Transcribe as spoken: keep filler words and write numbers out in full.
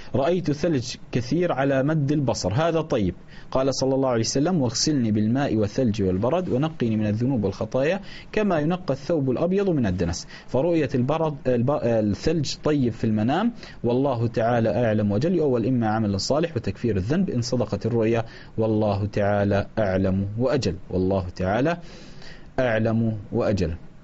رأيت ثلج كثير على مد البصر، هذا طيب. قال صلى الله عليه وسلم: واغسلني بالماء والثلج والبرد ونقني من الذنوب والخطايا كما ينقى الثوب الأبيض من الدنس. فرؤية البرد الثلج طيب في المنام، والله تعالى أعلم وجل. يؤول إما عمل صالح وتكفير الذنب إن صدقت الرؤيا، والله تعالى أعلم وأجل. والله تعالى أعلم وأجل.